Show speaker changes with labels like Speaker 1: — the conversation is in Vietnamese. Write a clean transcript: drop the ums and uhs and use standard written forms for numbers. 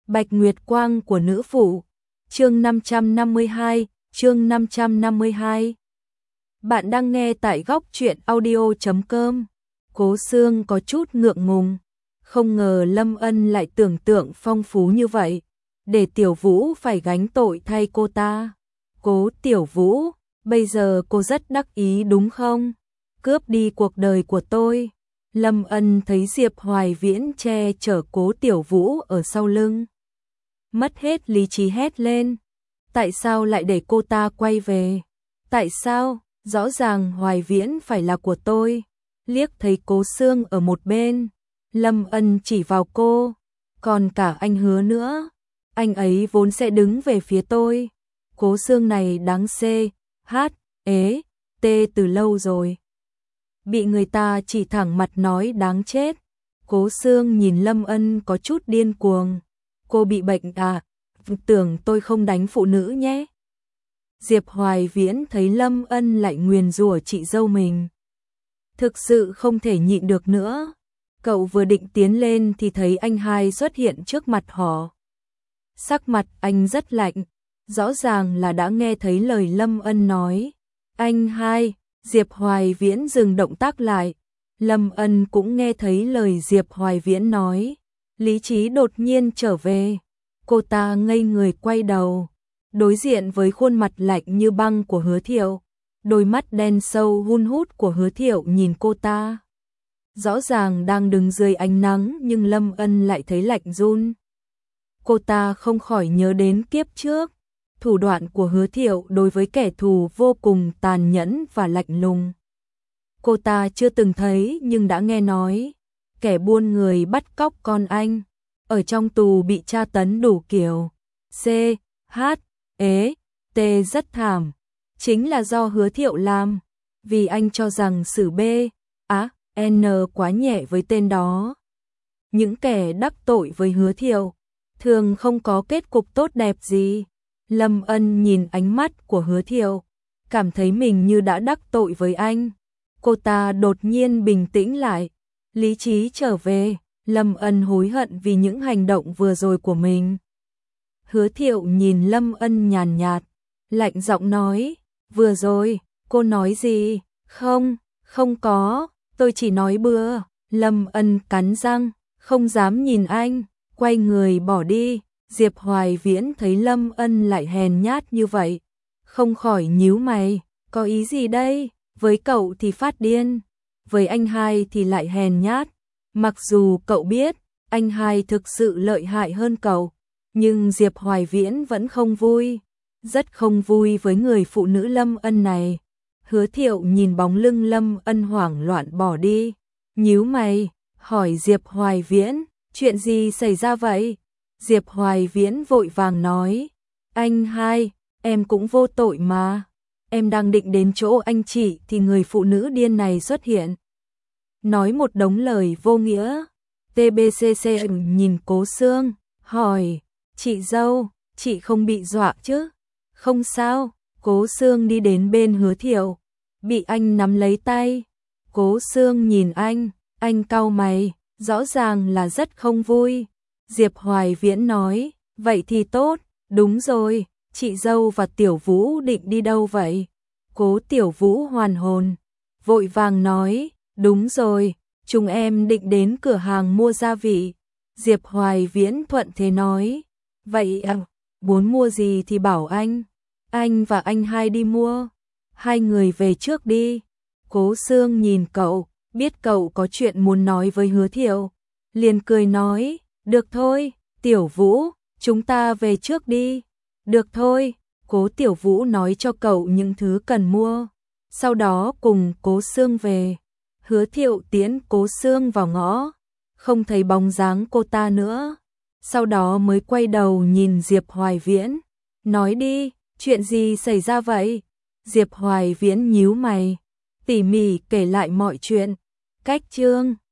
Speaker 1: Bạch Nguyệt Quang của nữ phụ. Chương 552, chương 552. Bạn đang nghe tại góc truyện audio.com. Cố Sương có chút ngượng ngùng, không ngờ Lâm Ân lại tưởng tượng phong phú như vậy, để Tiểu Vũ phải gánh tội thay cô ta. Cố Tiểu Vũ, bây giờ cô rất đắc ý đúng không? Cướp đi cuộc đời của tôi. Lâm Ân thấy Diệp Hoài Viễn che chở Cố Tiểu Vũ ở sau lưng, mất hết lý trí hét lên. Tại sao lại để cô ta quay về? Tại sao? Rõ ràng Hoài Viễn phải là của tôi. Liếc thấy Cố Sương ở một bên, Lâm Ân chỉ vào cô. Còn cả anh Hứa nữa, anh ấy vốn sẽ đứng về phía tôi. Cố Sương này đáng tê từ lâu rồi, bị người ta chỉ thẳng mặt nói đáng chết. Cố Sương nhìn Lâm Ân có chút điên cuồng. Cô bị bệnh à? Tưởng tôi không đánh phụ nữ nhé. Diệp Hoài Viễn thấy Lâm Ân lại nguyền rủa chị dâu mình, thực sự không thể nhịn được nữa. Cậu vừa định tiến lên thì thấy anh hai xuất hiện trước mặt họ. Sắc mặt anh rất lạnh, rõ ràng là đã nghe thấy lời Lâm Ân nói. Anh hai. Diệp Hoài Viễn dừng động tác lại. Lâm Ân cũng nghe thấy lời Diệp Hoài Viễn nói. Lý trí đột nhiên trở về. Cô ta ngây người quay đầu, đối diện với khuôn mặt lạnh như băng của Hứa Thiệu. Đôi mắt đen sâu hun hút của Hứa Thiệu nhìn cô ta. Rõ ràng đang đứng dưới ánh nắng nhưng Lâm Ân lại thấy lạnh run. Cô ta không khỏi nhớ đến kiếp trước. Thủ đoạn của Hứa Thiệu đối với kẻ thù vô cùng tàn nhẫn và lạnh lùng. Cô ta chưa từng thấy nhưng đã nghe nói. Kẻ buôn người bắt cóc con anh, ở trong tù bị tra tấn đủ kiểu. Rất thảm. Chính là do Hứa Thiệu làm. Vì anh cho rằng xử N quá nhẹ với tên đó. Những kẻ đắc tội với Hứa Thiệu thường không có kết cục tốt đẹp gì. Lâm Ân nhìn ánh mắt của Hứa Thiệu, cảm thấy mình như đã đắc tội với anh. Cô ta đột nhiên bình tĩnh lại, lý trí trở về. Lâm Ân hối hận vì những hành động vừa rồi của mình. Hứa Thiệu nhìn Lâm Ân nhàn nhạt, lạnh giọng nói, vừa rồi, cô nói gì? Không có, tôi chỉ nói bừa. Lâm Ân cắn răng, không dám nhìn anh, quay người bỏ đi. Diệp Hoài Viễn thấy Lâm Ân lại hèn nhát như vậy, không khỏi nhíu mày, có ý gì đây? Với cậu thì phát điên, với anh hai thì lại hèn nhát. Mặc dù cậu biết anh hai thực sự lợi hại hơn cậu, nhưng Diệp Hoài Viễn vẫn không vui, rất không vui với người phụ nữ Lâm Ân này. Hứa Thiệu nhìn bóng lưng Lâm Ân hoảng loạn bỏ đi, nhíu mày, hỏi Diệp Hoài Viễn, chuyện gì xảy ra vậy? Diệp Hoài Viễn vội vàng nói, anh hai, em cũng vô tội mà. Em đang định đến chỗ anh chị thì người phụ nữ điên này xuất hiện, nói một đống lời vô nghĩa. TBCC nhìn Cố Sương, hỏi, chị dâu, chị không bị dọa chứ? Không sao. Cố Sương đi đến bên Hứa Thiệu, bị anh nắm lấy tay. Cố Sương nhìn anh cau mày, rõ ràng là rất không vui. Diệp Hoài Viễn nói, vậy thì tốt, đúng rồi, chị dâu và Tiểu Vũ định đi đâu vậy? Cố Tiểu Vũ hoàn hồn, vội vàng nói, đúng rồi, chúng em định đến cửa hàng mua gia vị. Diệp Hoài Viễn thuận thế nói, vậy à, muốn mua gì thì bảo anh và anh hai đi mua. Hai người về trước đi. Cố Sương nhìn cậu, biết cậu có chuyện muốn nói với Hứa Thiệu, liền cười nói, được thôi, Tiểu Vũ, chúng ta về trước đi. Được thôi. Cố Tiểu Vũ nói cho cậu những thứ cần mua, sau đó cùng Cố Sương về. Hứa Thiệu tiễn Cố Sương vào ngõ, không thấy bóng dáng cô ta nữa, sau đó mới quay đầu nhìn Diệp Hoài Viễn, nói đi, chuyện gì xảy ra vậy? Diệp Hoài Viễn nhíu mày, tỉ mỉ kể lại mọi chuyện. Cách chương